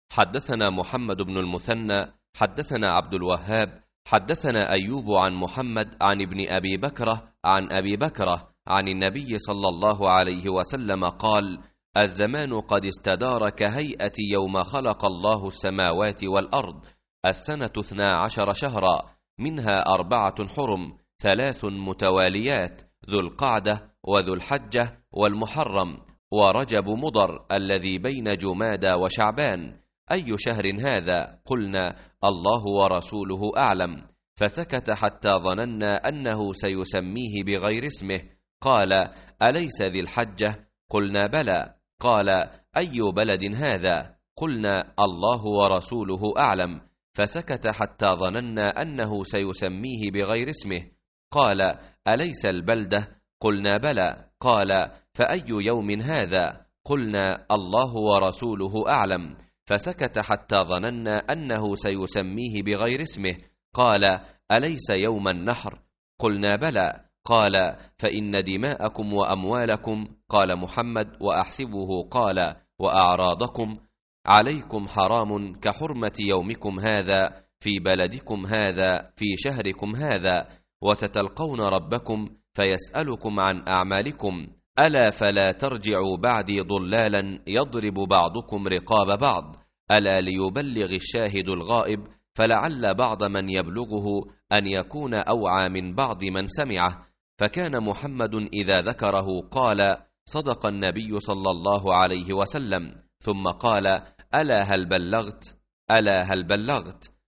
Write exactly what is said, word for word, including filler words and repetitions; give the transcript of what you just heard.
حدثنا محمد بن المثنى حدثنا عبد الوهاب حدثنا أيوب عن محمد عن ابن أبي بكرة عن أبي بكرة عن النبي صلى الله عليه وسلم قال: الزمان قد استدار كهيئة يوم خلق الله السماوات والأرض، السنة اثنا عشر شهرا، منها أربعة حرم، ثلاث متواليات، ذو القعدة وذو الحجة والمحرم ورجب مضر الذي بين جمادى وشعبان. أي شهر هذا؟ قلنا: الله ورسوله أعلم. فسكت حتى ظننا أنه سيسميه بغير اسمه. قال: أليس ذي الحجة؟ قلنا: بلى. قال: أي بلد هذا؟ قلنا: الله ورسوله أعلم. فسكت حتى ظننا أنه سيسميه بغير اسمه. قال: أليس البلدة؟ قلنا: بلى. قال: فأي يوم هذا؟ قلنا: الله ورسوله أعلم. فسكت حتى ظننا أنه سيسميه بغير اسمه. قال: أليس يوم النحر؟ قلنا: بلى. قال: فإن دماءكم وأموالكم، قال محمد وأحسبه قال وأعراضكم، عليكم حرام كحرمة يومكم هذا في بلدكم هذا في شهركم هذا، وستلقون ربكم فيسألكم عن أعمالكم. ألا فلا ترجعوا بعدي ضلالا يضرب بعضكم رقاب بعض، ألا ليبلغ الشاهد الغائب، فلعل بعض من يبلغه أن يكون أوعى من بعض من سمعه. فكان محمد إذا ذكره قال: صدق النبي صلى الله عليه وسلم، ثم قال: ألا هل بلغت؟ ألا هل بلغت؟